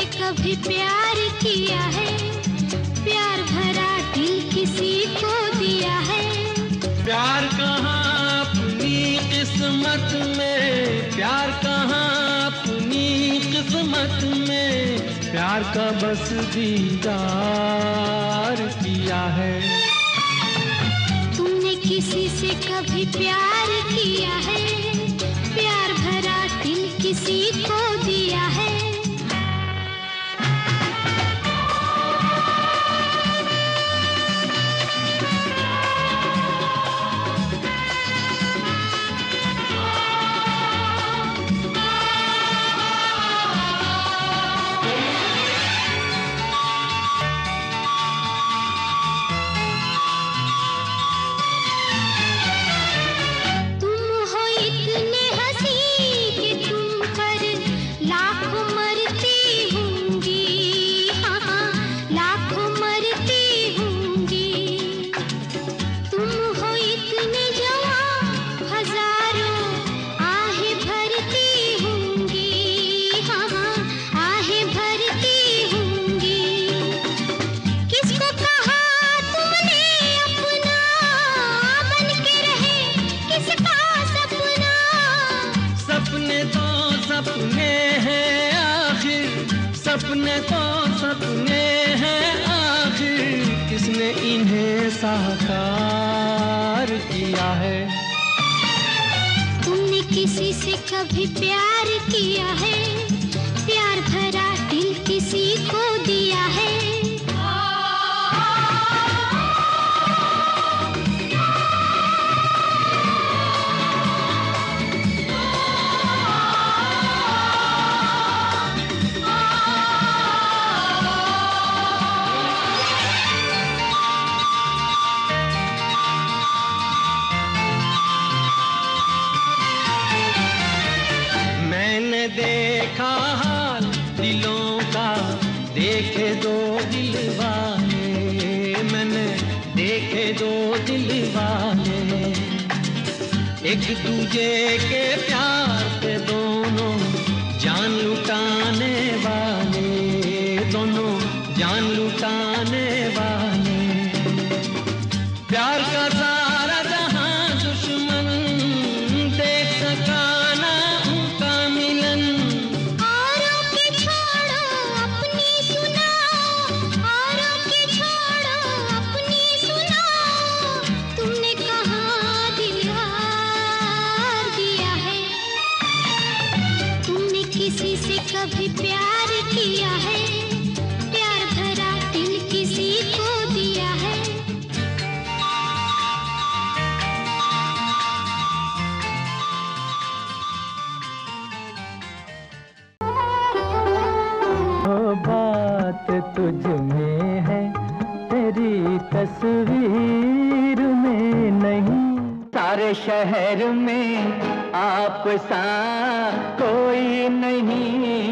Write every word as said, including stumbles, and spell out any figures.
कभी प्यार किया है, प्यार भरा दिल किसी को दिया है। प्यार कहाँ अपनी किस्मत में, प्यार कहाँ अपनी किस्मत में, प्यार का बस दीदार किया है। तुमने किसी से कभी प्यार किया है, प्यार भरा दिल किसी को दिया है। सपने तो सपने हैं आखिर, किसने इन्हें साकार किया है। तुमने किसी से कभी प्यार किया है, प्यार भरा दिल किसी को दिया है। देखा हाल दिलों का, देखे दो दिल वाले, मैंने देखे दो दिल वाले, एक दूजे के प्यार पे दोनों जान लुटाने वाले, दोनों जान लुटाने वाले। प्यार का सारा जहां दुश्मन देख सका कभी प्यार किया है, प्यार भरा दिल किसी को दिया है। वो बात तुझ में है, तेरी तस्वीर में नहीं। सारे शहर में आप सा कोई नहीं,